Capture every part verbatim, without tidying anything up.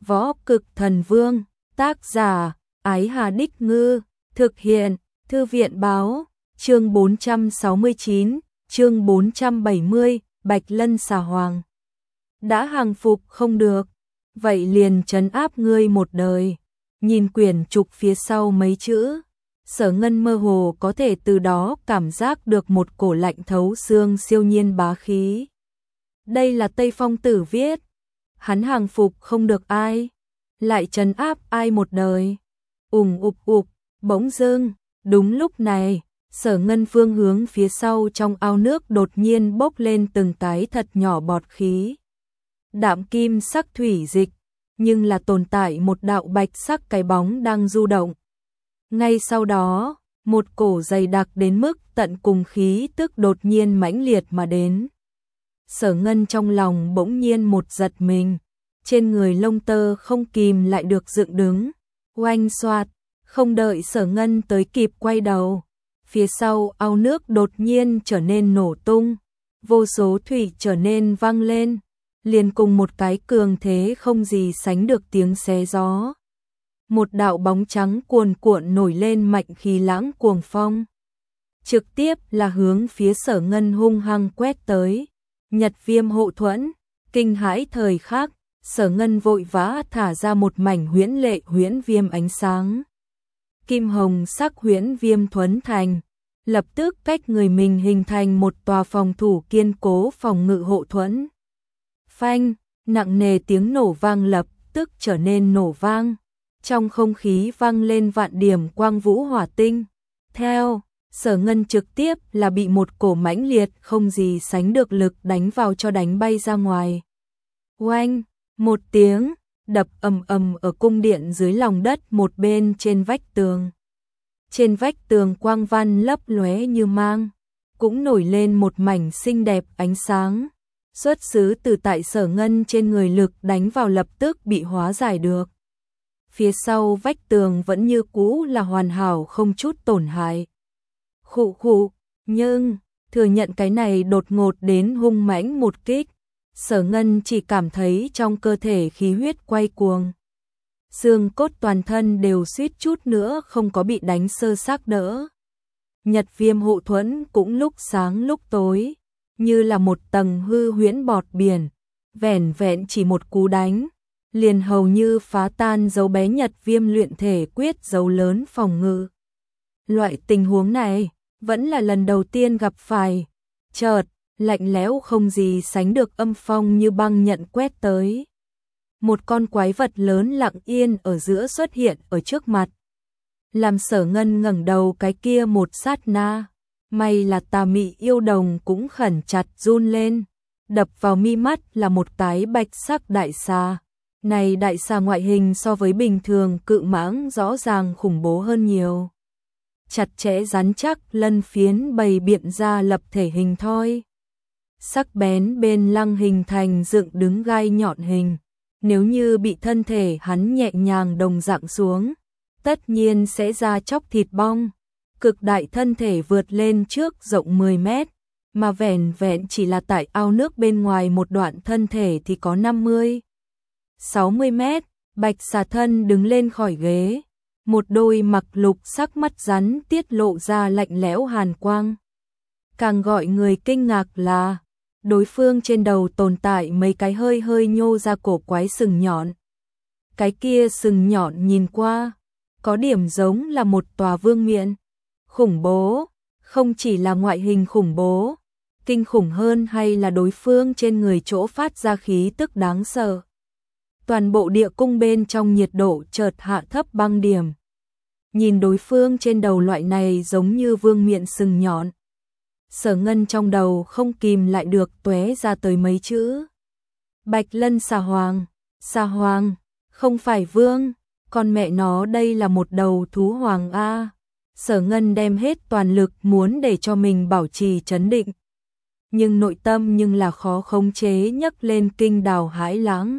Võ Cực Thần Vương, tác giả, Ái Hà Đích Ngư, thực hiện, Thư viện báo, chương bốn trăm sáu mươi chín, chương bốn trăm bảy mươi, Bạch Lân Xà Hoàng. Đã hàng phục không được, vậy liền trấn áp ngươi một đời. Nhìn quyển trục phía sau mấy chữ, Sở Ngân mơ hồ có thể từ đó cảm giác được một cổ lạnh thấu xương siêu nhiên bá khí. Đây là Tây Phong Tử viết, hắn hàng phục không được ai, lại trấn áp ai một đời. Ùng ục ục, bỗng dưng, đúng lúc này, Sở Ngân phương hướng phía sau trong ao nước đột nhiên bốc lên từng cái thật nhỏ bọt khí. Đạm kim sắc thủy dịch, nhưng là tồn tại một đạo bạch sắc cái bóng đang du động. Ngay sau đó, một cổ dày đặc đến mức tận cùng khí tức đột nhiên mãnh liệt mà đến. Sở Ngân trong lòng bỗng nhiên một giật mình, trên người lông tơ không kìm lại được dựng đứng. Oanh xoạt, không đợi Sở Ngân tới kịp quay đầu, phía sau ao nước đột nhiên trở nên nổ tung, vô số thủy trở nên vang lên, liền cùng một cái cường thế không gì sánh được tiếng xé gió. Một đạo bóng trắng cuồn cuộn nổi lên mạnh khí lãng cuồng phong, trực tiếp là hướng phía Sở Ngân hung hăng quét tới. Nhật Viêm hộ thuẫn, kinh hãi thời khắc, Sở Ngân vội vã thả ra một mảnh huyễn lệ huyễn viêm ánh sáng. Kim hồng sắc huyễn viêm thuẫn thành, lập tức cách người mình hình thành một tòa phòng thủ kiên cố phòng ngự hộ thuẫn. Phanh, nặng nề tiếng nổ vang lập tức trở nên nổ vang, trong không khí vang lên vạn điểm quang vũ hỏa tinh. Theo, Sở Ngân trực tiếp là bị một cổ mãnh liệt không gì sánh được lực đánh vào cho đánh bay ra ngoài. Oanh, một tiếng, đập ầm ầm ở cung điện dưới lòng đất một bên trên vách tường. Trên vách tường quang văn lấp lóe như mang, cũng nổi lên một mảnh xinh đẹp ánh sáng. Xuất xứ từ tại Sở Ngân trên người lực đánh vào lập tức bị hóa giải được. Phía sau vách tường vẫn như cũ là hoàn hảo không chút tổn hại. Khụ khụ, nhưng, thừa nhận cái này đột ngột đến hung mãnh một kích, Sở Ngân chỉ cảm thấy trong cơ thể khí huyết quay cuồng. Xương cốt toàn thân đều suýt chút nữa không có bị đánh sơ xác đỡ. Nhật Viêm hộ thuẫn cũng lúc sáng lúc tối, như là một tầng hư huyễn bọt biển, vẻn vẹn chỉ một cú đánh, liền hầu như phá tan dấu bé Nhật Viêm luyện thể quyết dấu lớn phòng ngự. Loại tình huống này, vẫn là lần đầu tiên gặp phải. Chợt, lạnh lẽo không gì sánh được âm phong như băng nhận quét tới. Một con quái vật lớn lặng yên ở giữa xuất hiện ở trước mặt. Làm Sở Ngân ngẩng đầu cái kia một sát na, may là tà mị yêu đồng cũng khẩn chặt run lên. Đập vào mi mắt là một cái bạch sắc đại xà. Này đại xà ngoại hình so với bình thường cự mãng rõ ràng khủng bố hơn nhiều. Chặt chẽ rắn chắc lân phiến bày biện ra lập thể hình thoi. Sắc bén bên lăng hình thành dựng đứng gai nhọn hình. Nếu như bị thân thể hắn nhẹ nhàng đồng dạng xuống, tất nhiên sẽ ra chóc thịt bong. Cực đại thân thể vượt lên trước rộng mười mét, mà vẻn vẹn chỉ là tại ao nước bên ngoài một đoạn thân thể thì có năm mươi, sáu mươi mét. Bạch xà thân đứng lên khỏi ghế, một đôi mặc lục sắc mắt rắn tiết lộ ra lạnh lẽo hàn quang. Càng gọi người kinh ngạc là đối phương trên đầu tồn tại mấy cái hơi hơi nhô ra cổ quái sừng nhọn. Cái kia sừng nhọn nhìn qua, có điểm giống là một tòa vương miện. Khủng bố, không chỉ là ngoại hình khủng bố, kinh khủng hơn hay là đối phương trên người chỗ phát ra khí tức đáng sợ. Toàn bộ địa cung bên trong nhiệt độ chợt hạ thấp băng điểm. Nhìn đối phương trên đầu loại này giống như vương miện sừng nhọn, Sở Ngân trong đầu không kìm lại được tóe ra tới mấy chữ. Bạch Lân Xà Hoàng, Xà Hoàng, không phải vương, con mẹ nó đây là một đầu thú hoàng a. Sở Ngân đem hết toàn lực muốn để cho mình bảo trì trấn định, nhưng nội tâm nhưng là khó khống chế nhấc lên kinh đào hãi lãng.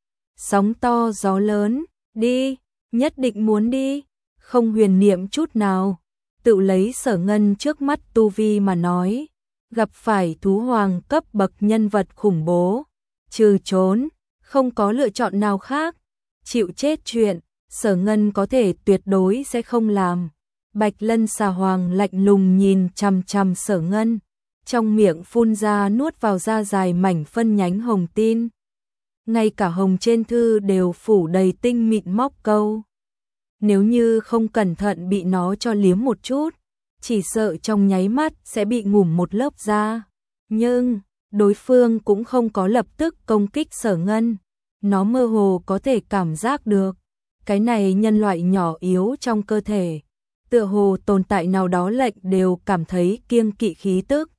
Sóng to gió lớn, đi, nhất định muốn đi, không huyền niệm chút nào. Tự lấy Sở Ngân trước mắt tu vi mà nói, gặp phải thú hoàng cấp bậc nhân vật khủng bố, trừ trốn, không có lựa chọn nào khác. chịu chết chuyện, Sở Ngân có thể tuyệt đối sẽ không làm. Bạch Lân xà hoàng lạnh lùng nhìn chằm chằm Sở Ngân, trong miệng phun ra nuốt vào ra dài mảnh phân nhánh hồng tin. Ngay cả hồng trên thư đều phủ đầy tinh mịn móc câu. Nếu như không cẩn thận bị nó cho liếm một chút, chỉ sợ trong nháy mắt sẽ bị ngủm một lớp da. Nhưng, đối phương cũng không có lập tức công kích Sở Ngân. Nó mơ hồ có thể cảm giác được. Cái này nhân loại nhỏ yếu trong cơ thể. Tựa hồ tồn tại nào đó lệnh đều cảm thấy kiêng kỵ khí tức.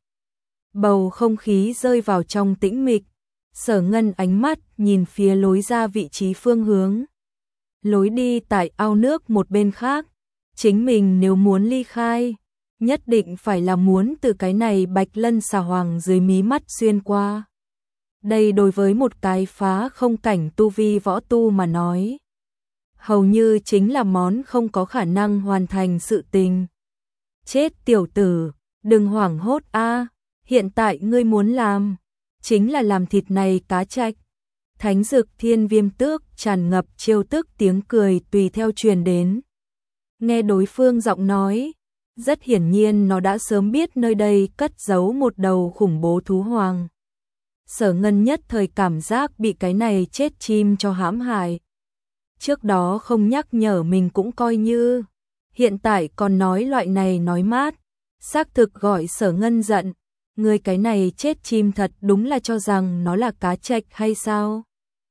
Bầu không khí rơi vào trong tĩnh mịch. Sở Ngân ánh mắt nhìn phía lối ra vị trí phương hướng. Lối đi tại ao nước một bên khác. Chính mình nếu muốn ly khai, nhất định phải là muốn từ cái này Bạch Lân xà hoàng dưới mí mắt xuyên qua. Đây đối với một cái phá không cảnh tu vi võ tu mà nói, hầu như chính là món không có khả năng hoàn thành sự tình. Chết tiểu tử, đừng hoảng hốt a, hiện tại ngươi muốn làm, chính là làm thịt này cá trạch. Thánh Dực Thiên Viêm Tước tràn ngập trêu tức tiếng cười tùy theo truyền đến. Nghe đối phương giọng nói, rất hiển nhiên nó đã sớm biết nơi đây cất giấu một đầu khủng bố thú hoàng. Sở Ngân nhất thời cảm giác bị cái này chết chim cho hãm hại. Trước đó không nhắc nhở mình cũng coi như, hiện tại còn nói loại này nói mát, xác thực gọi Sở Ngân giận. Người cái này chết chim thật đúng là cho rằng nó là cá trạch hay sao?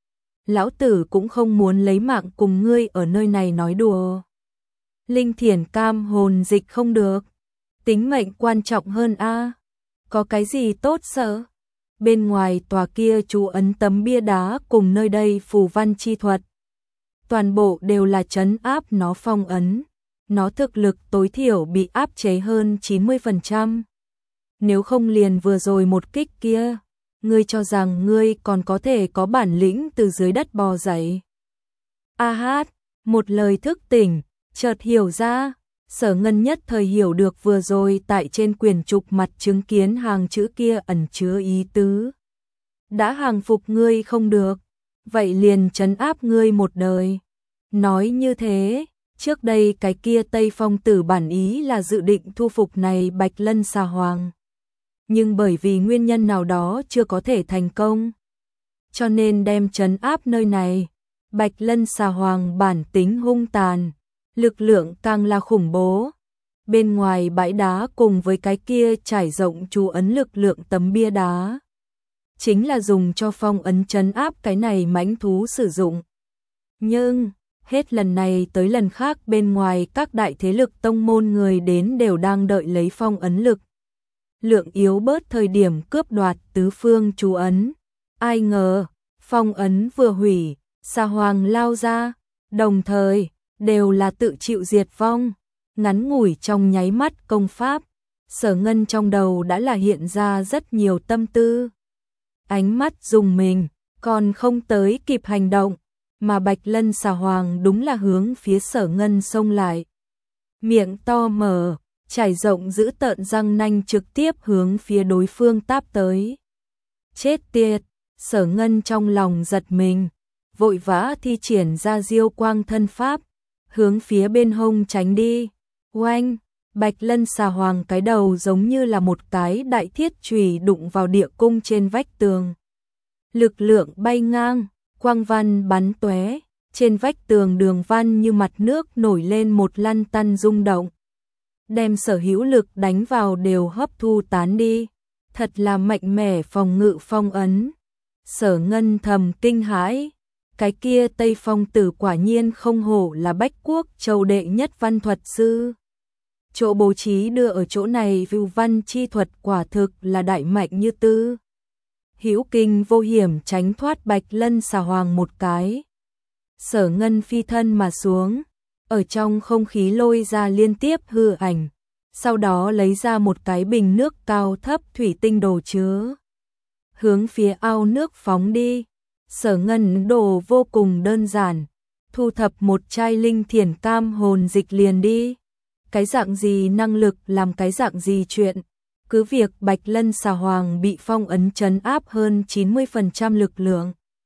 Lão tử cũng không muốn lấy mạng cùng ngươi ở nơi này nói đùa. Linh thiền cam hồn dịch không được, tính mệnh quan trọng hơn a. Có cái gì tốt sợ? Bên ngoài tòa kia chú ấn tấm bia đá cùng nơi đây phù văn chi thuật, toàn bộ đều là trấn áp nó phong ấn. Nó thực lực tối thiểu bị áp chế hơn chín mươi phần trăm. Nếu không liền vừa rồi một kích kia, ngươi cho rằng ngươi còn có thể có bản lĩnh từ dưới đất bò dậy. A hát, một lời thức tỉnh, chợt hiểu ra, Sở Ngân nhất thời hiểu được vừa rồi tại trên quyển trục mặt chứng kiến hàng chữ kia ẩn chứa ý tứ. Đã hàng phục ngươi không được, vậy liền trấn áp ngươi một đời. Nói như thế, trước đây cái kia Tây Phong tử bản ý là dự định thu phục này Bạch Lân xà hoàng. Nhưng bởi vì nguyên nhân nào đó chưa có thể thành công, cho nên đem trấn áp nơi này. Bạch Lân xà hoàng bản tính hung tàn, lực lượng càng là khủng bố. Bên ngoài bãi đá cùng với cái kia trải rộng chú ấn lực lượng tấm bia đá, chính là dùng cho phong ấn trấn áp cái này mãnh thú sử dụng. Nhưng, hết lần này tới lần khác bên ngoài các đại thế lực tông môn người đến đều đang đợi lấy phong ấn lực lượng yếu bớt thời điểm cướp đoạt tứ phương chú ấn. Ai ngờ, phong ấn vừa hủy, xà hoàng lao ra, đồng thời, đều là tự chịu diệt vong. Ngắn ngủi trong nháy mắt công pháp, Sở Ngân trong đầu đã là hiện ra rất nhiều tâm tư. Ánh mắt dùng mình, còn không tới kịp hành động, mà Bạch Lân xà hoàng đúng là hướng phía Sở Ngân xông lại. Miệng to mở, trải rộng giữ tợn răng nanh trực tiếp hướng phía đối phương táp tới. Chết tiệt, Sở Ngân trong lòng giật mình, vội vã thi triển ra diêu quang thân pháp, hướng phía bên hông tránh đi. Oanh, Bạch Lân xà hoàng cái đầu giống như là một cái đại thiết chùy đụng vào địa cung trên vách tường. Lực lượng bay ngang, quang văn bắn tóe, trên vách tường đường văn như mặt nước nổi lên một lăn tăn rung động. Đem sở hữu lực đánh vào đều hấp thu tán đi, thật là mạnh mẽ phòng ngự phong ấn. Sở Ngân thầm kinh hãi, cái kia Tây Phong tử quả nhiên không hổ là Bách Quốc Châu đệ nhất văn thuật sư. Chỗ bố trí đưa ở chỗ này vưu văn chi thuật quả thực là đại mạnh như tư. Hữu kinh vô hiểm tránh thoát Bạch Lân xà hoàng một cái. Sở Ngân phi thân mà xuống, ở trong không khí lôi ra liên tiếp hư ảnh, sau đó lấy ra một cái bình nước cao thấp thủy tinh đồ chứa, hướng phía ao nước phóng đi. Sở Ngân đồ vô cùng đơn giản, thu thập một chai linh thiền cam hồn dịch liền đi. Cái dạng gì năng lực làm cái dạng gì chuyện, cứ việc Bạch Lân xà hoàng bị phong ấn trấn áp hơn chín mươi phần trăm lực lượng,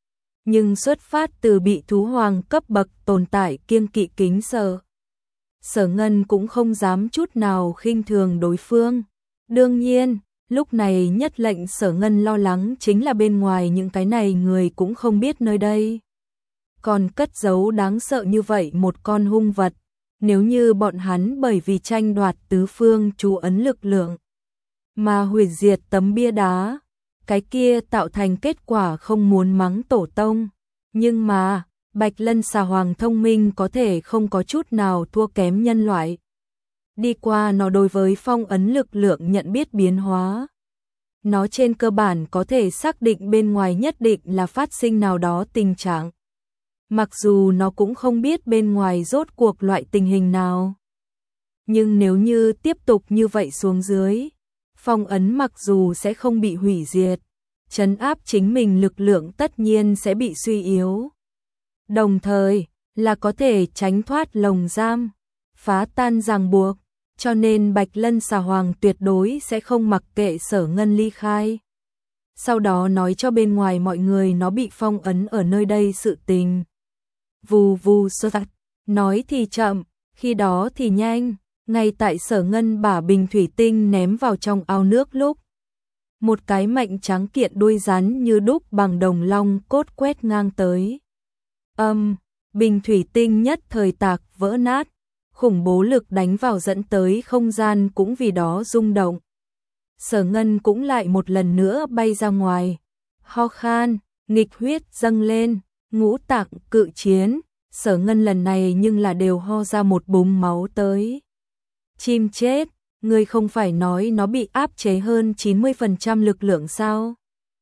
nhưng xuất phát từ bị thú hoàng cấp bậc tồn tại kiêng kỵ kính sợ. Sở Ngân cũng không dám chút nào khinh thường đối phương. Đương nhiên, lúc này nhất lệnh Sở Ngân lo lắng chính là bên ngoài những cái này người cũng không biết nơi đây còn cất giấu đáng sợ như vậy một con hung vật. Nếu như bọn hắn bởi vì tranh đoạt tứ phương chú ấn lực lượng mà hủy diệt tấm bia đá, cái kia tạo thành kết quả không muốn mắng tổ tông. Nhưng mà, Bạch Lân xà hoàng thông minh có thể không có chút nào thua kém nhân loại. Đi qua nó đối với phong ấn lực lượng nhận biết biến hóa. Nó trên cơ bản có thể xác định bên ngoài nhất định là phát sinh nào đó tình trạng. Mặc dù nó cũng không biết bên ngoài rốt cuộc loại tình hình nào. Nhưng nếu như tiếp tục như vậy xuống dưới, phong ấn mặc dù sẽ không bị hủy diệt, trấn áp chính mình lực lượng tất nhiên sẽ bị suy yếu. Đồng thời, là có thể tránh thoát lồng giam, phá tan ràng buộc, cho nên Bạch Lân xà hoàng tuyệt đối sẽ không mặc kệ Sở Ngân ly khai. Sau đó nói cho bên ngoài mọi người nó bị phong ấn ở nơi đây sự tình. Vù vù sơ tắt, nói thì chậm, khi đó thì nhanh, ngay tại Sở Ngân bả bình thủy tinh ném vào trong ao nước lúc. Một cái mạnh trắng kiện đuôi rắn như đúc bằng đồng long cốt quét ngang tới. Âm, um, bình thủy tinh nhất thời tạc vỡ nát, khủng bố lực đánh vào dẫn tới không gian cũng vì đó rung động. Sở Ngân cũng lại một lần nữa bay ra ngoài, ho khan, nghịch huyết dâng lên, ngũ tạng cự chiến, Sở Ngân lần này nhưng là đều ho ra một búng máu tới. Chim chết, ngươi không phải nói nó bị áp chế hơn chín mươi phần trăm lực lượng sao?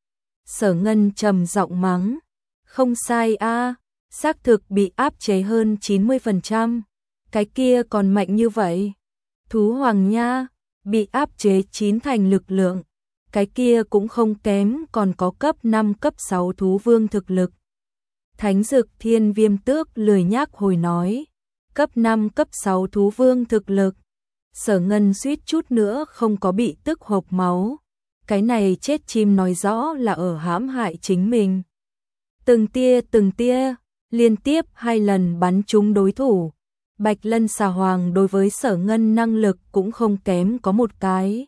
Sở Ngân trầm giọng mắng, không sai a, à, xác thực bị áp chế hơn chín mươi phần trăm, cái kia còn mạnh như vậy. Thú hoàng nha, bị áp chế chín thành lực lượng, cái kia cũng không kém, còn có cấp năm cấp sáu thú vương thực lực. Thánh Dực Thiên Viêm Tước lười nhác hồi nói, cấp năm cấp sáu thú vương thực lực. Sở Ngân suýt chút nữa không có bị tức hộc máu. Cái này chết chim nói rõ là ở hãm hại chính mình. Từng tia từng tia, liên tiếp hai lần bắn trúng đối thủ. Bạch Lân xà hoàng đối với Sở Ngân năng lực cũng không kém có một cái.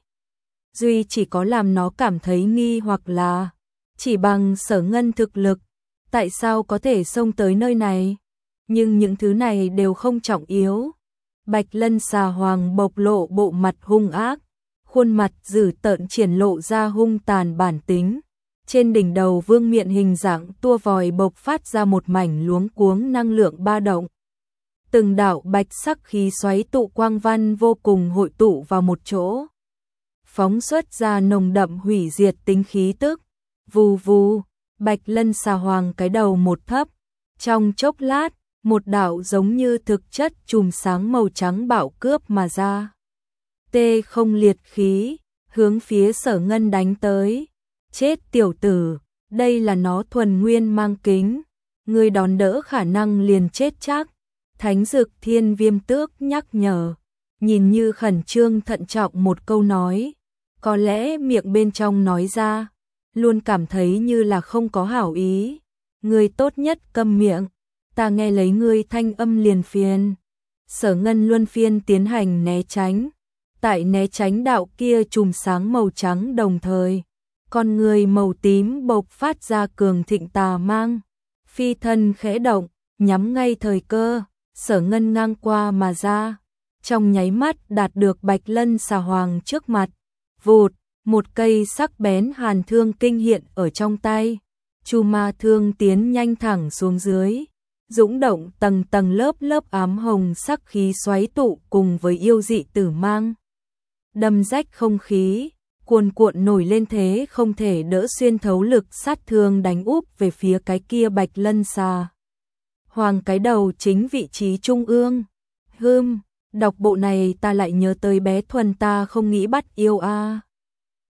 Duy chỉ có làm nó cảm thấy nghi hoặc là chỉ bằng Sở Ngân thực lực, tại sao có thể xông tới nơi này? Nhưng những thứ này đều không trọng yếu. Bạch Lân xà hoàng bộc lộ bộ mặt hung ác, khuôn mặt dữ tợn triển lộ ra hung tàn bản tính. Trên đỉnh đầu vương miện hình dạng tua vòi bộc phát ra một mảnh luống cuống năng lượng ba động. Từng đạo bạch sắc khí xoáy tụ quang văn vô cùng hội tụ vào một chỗ, phóng xuất ra nồng đậm hủy diệt tính khí tức. Vù vù, Bạch Lân xà hoàng cái đầu một thấp, trong chốc lát, một đạo giống như thực chất chùm sáng màu trắng bạo cướp mà ra. Tê không liệt khí, hướng phía Sở Ngân đánh tới. Chết tiểu tử, đây là nó thuần nguyên mang kính, người đón đỡ khả năng liền chết chắc. Thánh Dực Thiên Viêm Tước nhắc nhở, nhìn như khẩn trương thận trọng một câu nói, có lẽ miệng bên trong nói ra, luôn cảm thấy như là không có hảo ý. Người tốt nhất câm miệng, ta nghe lấy ngươi thanh âm liền phiền. Sở Ngân luân phiên tiến hành né tránh, tại né tránh đạo kia chùm sáng màu trắng đồng thời, con người màu tím bộc phát ra cường thịnh tà mang, phi thân khẽ động, nhắm ngay thời cơ. Sở Ngân ngang qua mà ra, trong nháy mắt đạt được Bạch Lân xà hoàng trước mặt. Vụt, một cây sắc bén hàn thương kinh hiện ở trong tay. Chu ma thương tiến nhanh thẳng xuống dưới, dũng động tầng tầng lớp lớp ám hồng sắc khí xoáy tụ cùng với yêu dị tử mang. Đâm rách không khí, cuồn cuộn nổi lên thế không thể đỡ xuyên thấu lực sát thương đánh úp về phía cái kia Bạch Lân xà hoàng cái đầu chính vị trí trung ương. Hưm, đọc bộ này ta lại nhớ tới bé Thuần ta không nghĩ bắt yêu a. À.